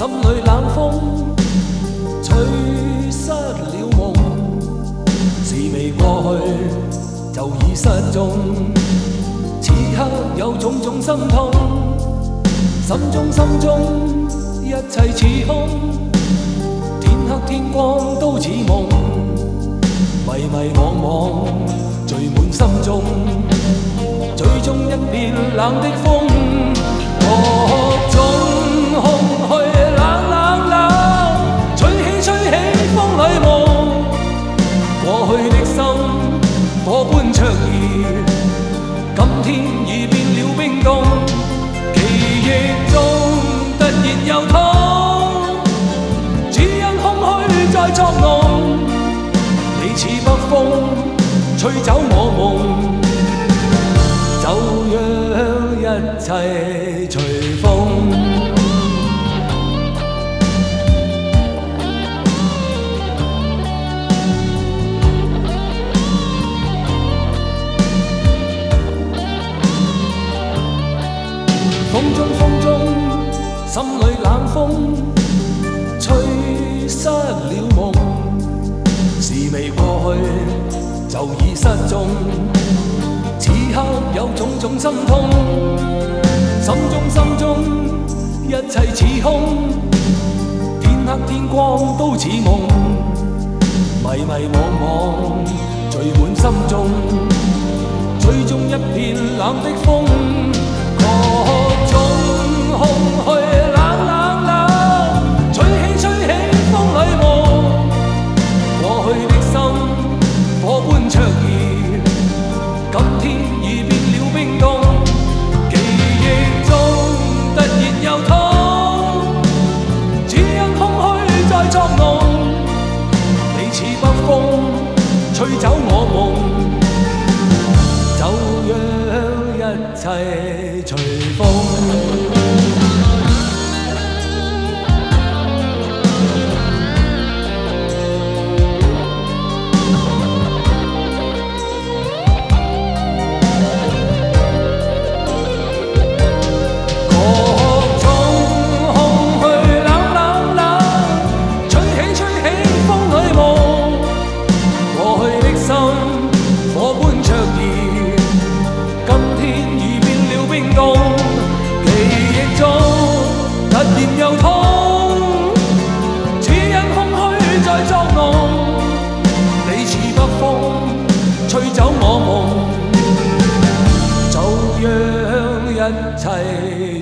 心里冷风吹失了梦，事未過去就已失蹤。此刻有種種心痛，心中一切似空，天黑天光都似夢，迷惘聚滿心中，最終一片冷的風，各種空虛冷，吹起風裏夢，過去的心火般灼熱，今天已變了冰凍，記憶中突然又痛，只因空虛在作弄，你似北風吹走我夢，就讓一切隨風。風中，心裏冷風吹失了夢，事未過去就已失蹤。此刻有種種心痛，心中一切似空，天黑天光都似夢，迷惘聚滿心中，最終一片冷的風。各種空虛冷，吹起風裏夢，過去的心火般灼熱，今天已變了冰凍，記憶中突然又痛，只因空虛在作弄，你似北風吹走我夢，就讓一切隨風。又痛，只因空虛在作弄，你似北風吹走我夢，就讓一切